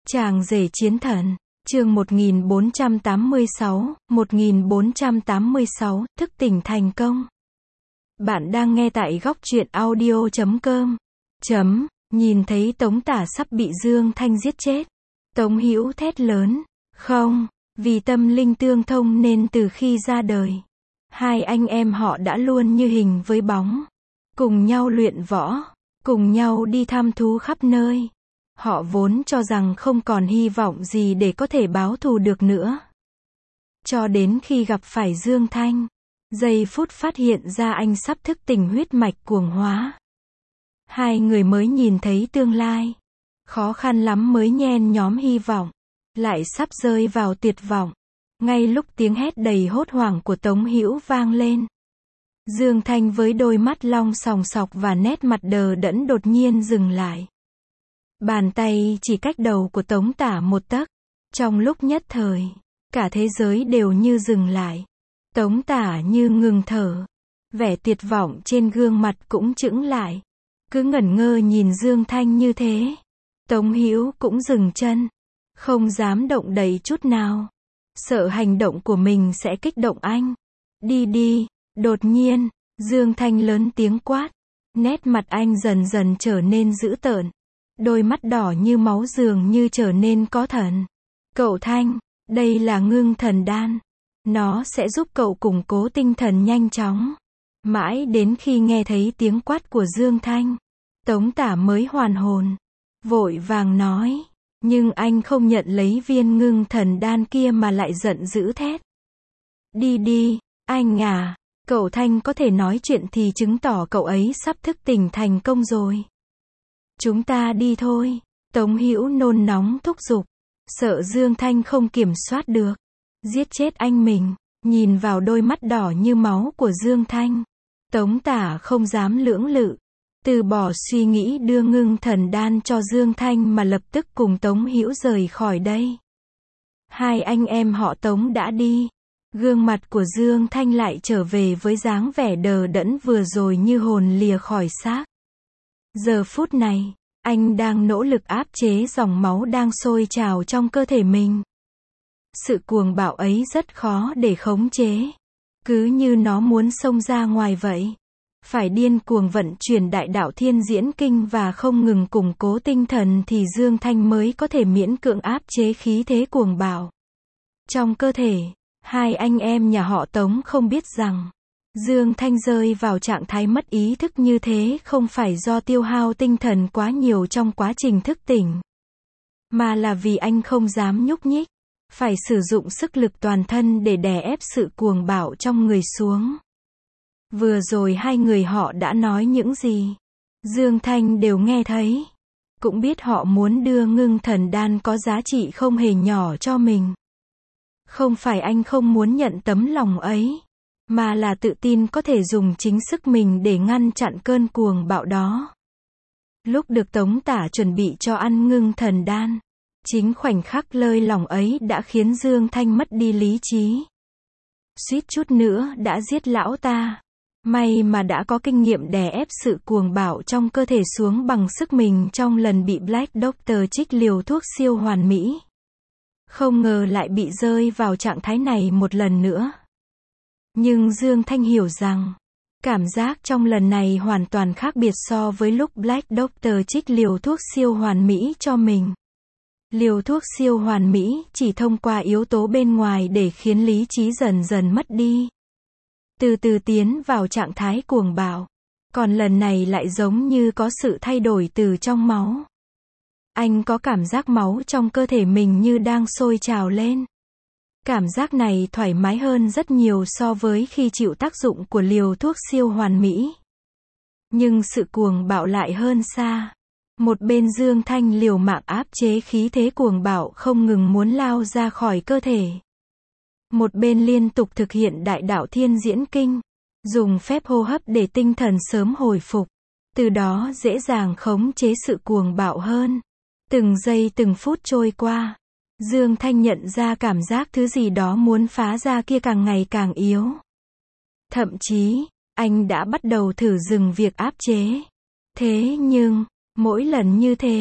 Chàng rể chiến thần, chương 1486, thức tỉnh thành công. Bạn đang nghe tại góc truyện audio.com. Nhìn thấy Tống Tả sắp bị Dương Thanh giết chết. Tống Hữu thét lớn, không, vì tâm linh tương thông nên từ khi ra đời, hai anh em họ đã luôn như hình với bóng. Cùng nhau luyện võ, cùng nhau đi thăm thú khắp nơi. Họ vốn cho rằng không còn hy vọng gì để có thể báo thù được nữa. Cho đến khi gặp phải Dương Thanh, giây phút phát hiện ra anh sắp thức tỉnh huyết mạch cuồng hóa. Hai người mới nhìn thấy tương lai. Khó khăn lắm mới nhen nhóm hy vọng, lại sắp rơi vào tuyệt vọng. Ngay lúc tiếng hét đầy hốt hoảng của Tống Hữu vang lên, Dương Thanh với đôi mắt long sòng sọc và nét mặt đờ đẫn đột nhiên dừng lại. Bàn tay chỉ cách đầu của Tống Tả một tấc. Trong lúc nhất thời, cả thế giới đều như dừng lại. Tống Tả như ngừng thở. Vẻ tuyệt vọng trên gương mặt cũng chững lại. Cứ ngẩn ngơ nhìn Dương Thanh như thế. Tống Hữu cũng dừng chân, không dám động đậy chút nào. Sợ hành động của mình sẽ kích động anh. Đi đi. Đột nhiên, Dương Thanh lớn tiếng quát. Nét mặt anh dần dần trở nên dữ tợn. Đôi mắt đỏ như máu dường như trở nên có thần. Cậu Thanh, đây là ngưng thần đan. Nó sẽ giúp cậu củng cố tinh thần nhanh chóng. Mãi đến khi nghe thấy tiếng quát của Dương Thanh, Tống Tả mới hoàn hồn. Vội vàng nói. Nhưng anh không nhận lấy viên ngưng thần đan kia mà lại giận dữ thét. Đi đi, anh à. Cậu Thanh có thể nói chuyện thì chứng tỏ cậu ấy sắp thức tỉnh thành công rồi. Chúng ta đi thôi. Tống Hữu nôn nóng thúc giục. Sợ Dương Thanh không kiểm soát được, giết chết anh mình. Nhìn vào đôi mắt đỏ như máu của Dương Thanh, Tống Tả không dám lưỡng lự. Từ bỏ suy nghĩ đưa ngưng thần đan cho Dương Thanh mà lập tức cùng Tống Hữu rời khỏi đây. Hai anh em họ Tống đã đi. Gương mặt của Dương Thanh lại trở về với dáng vẻ đờ đẫn vừa rồi như hồn lìa khỏi xác. Giờ phút này, anh đang nỗ lực áp chế dòng máu đang sôi trào trong cơ thể mình. Sự cuồng bạo ấy rất khó để khống chế. Cứ như nó muốn xông ra ngoài vậy. Phải điên cuồng vận chuyển đại đạo thiên diễn kinh và không ngừng củng cố tinh thần thì Dương Thanh mới có thể miễn cưỡng áp chế khí thế cuồng bạo trong cơ thể. Hai anh em nhà họ Tống không biết rằng, Dương Thanh rơi vào trạng thái mất ý thức như thế không phải do tiêu hao tinh thần quá nhiều trong quá trình thức tỉnh, mà là vì anh không dám nhúc nhích, phải sử dụng sức lực toàn thân để đè ép sự cuồng bạo trong người xuống. Vừa rồi hai người họ đã nói những gì, Dương Thanh đều nghe thấy, cũng biết họ muốn đưa ngưng thần đan có giá trị không hề nhỏ cho mình. Không phải anh không muốn nhận tấm lòng ấy, mà là tự tin có thể dùng chính sức mình để ngăn chặn cơn cuồng bạo đó. Lúc được Tống Tả chuẩn bị cho ăn ngưng thần đan, chính khoảnh khắc lơi lỏng ấy đã khiến Dương Thanh mất đi lý trí. Suýt chút nữa đã giết lão ta. May mà đã có kinh nghiệm đè ép sự cuồng bạo trong cơ thể xuống bằng sức mình trong lần bị Black Doctor trích liều thuốc siêu hoàn mỹ. Không ngờ lại bị rơi vào trạng thái này một lần nữa. Nhưng Dương Thanh hiểu rằng, cảm giác trong lần này hoàn toàn khác biệt so với lúc Black Doctor trích liều thuốc siêu hoàn mỹ cho mình. Liều thuốc siêu hoàn mỹ chỉ thông qua yếu tố bên ngoài để khiến lý trí dần dần mất đi. Từ từ tiến vào trạng thái cuồng bạo. Còn lần này lại giống như có sự thay đổi từ trong máu. Anh có cảm giác máu trong cơ thể mình như đang sôi trào lên. Cảm giác này thoải mái hơn rất nhiều so với khi chịu tác dụng của liều thuốc siêu hoàn mỹ. Nhưng sự cuồng bạo lại hơn xa. Một bên Dương Thanh liều mạng áp chế khí thế cuồng bạo không ngừng muốn lao ra khỏi cơ thể. Một bên liên tục thực hiện đại đạo thiên diễn kinh, dùng phép hô hấp để tinh thần sớm hồi phục, từ đó dễ dàng khống chế sự cuồng bạo hơn. Từng giây từng phút trôi qua, Dương Thanh nhận ra cảm giác thứ gì đó muốn phá ra kia càng ngày càng yếu. Thậm chí, anh đã bắt đầu thử dừng việc áp chế. Thế nhưng, mỗi lần như thế,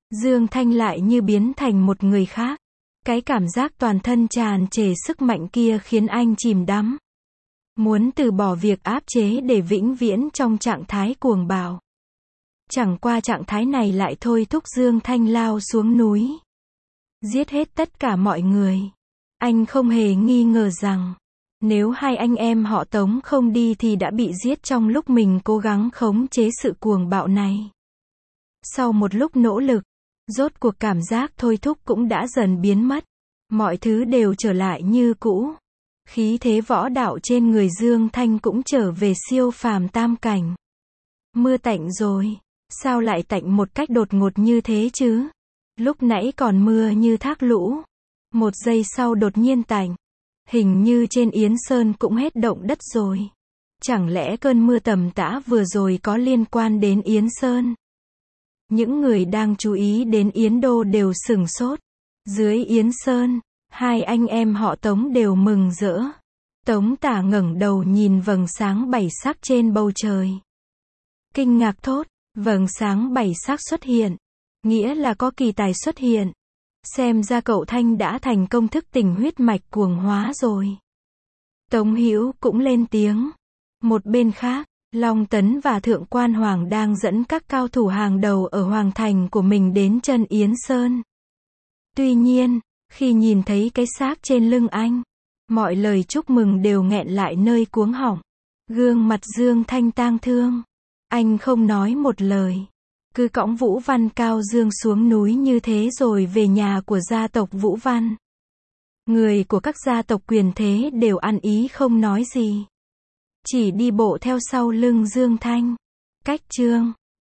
Dương Thanh lại như biến thành một người khác. Cái cảm giác toàn thân tràn trề sức mạnh kia khiến anh chìm đắm. Muốn từ bỏ việc áp chế để vĩnh viễn trong trạng thái cuồng bạo. Chẳng qua trạng thái này lại thôi thúc Dương Thanh lao xuống núi. Giết hết tất cả mọi người. Anh không hề nghi ngờ rằng, nếu hai anh em họ Tống không đi thì đã bị giết trong lúc mình cố gắng khống chế sự cuồng bạo này. Sau một lúc nỗ lực, rốt cuộc cảm giác thôi thúc cũng đã dần biến mất. Mọi thứ đều trở lại như cũ. Khí thế võ đạo trên người Dương Thanh cũng trở về siêu phàm tam cảnh. Mưa tạnh rồi. Sao lại tạnh một cách đột ngột như thế chứ? Lúc nãy còn mưa như thác lũ. Một giây sau đột nhiên tạnh. Hình như trên Yến Sơn cũng hết động đất rồi. Chẳng lẽ cơn mưa tầm tã vừa rồi có liên quan đến Yến Sơn? Những người đang chú ý đến Yến Đô đều sửng sốt. Dưới Yến Sơn, hai anh em họ Tống đều mừng rỡ. Tống Tả ngẩng đầu nhìn vầng sáng bảy sắc trên bầu trời. Kinh ngạc thốt, vầng sáng bảy sắc xuất hiện. Nghĩa là có kỳ tài xuất hiện. Xem ra cậu Thanh đã thành công thức tỉnh huyết mạch cuồng hóa rồi. Tống Hữu cũng lên tiếng. Một bên khác, Long Tấn và Thượng Quan Hoàng đang dẫn các cao thủ hàng đầu ở Hoàng Thành của mình đến chân Yến Sơn. Tuy nhiên, khi nhìn thấy cái xác trên lưng anh, mọi lời chúc mừng đều nghẹn lại nơi cuống họng. Gương mặt Dương Thanh tang thương. Anh không nói một lời. Cứ cõng Vũ Văn Cao Dương xuống núi như thế rồi về nhà của gia tộc Vũ Văn. Người của các gia tộc quyền thế đều ăn ý không nói gì. Chỉ đi bộ theo sau lưng Dương Thanh. Cách chương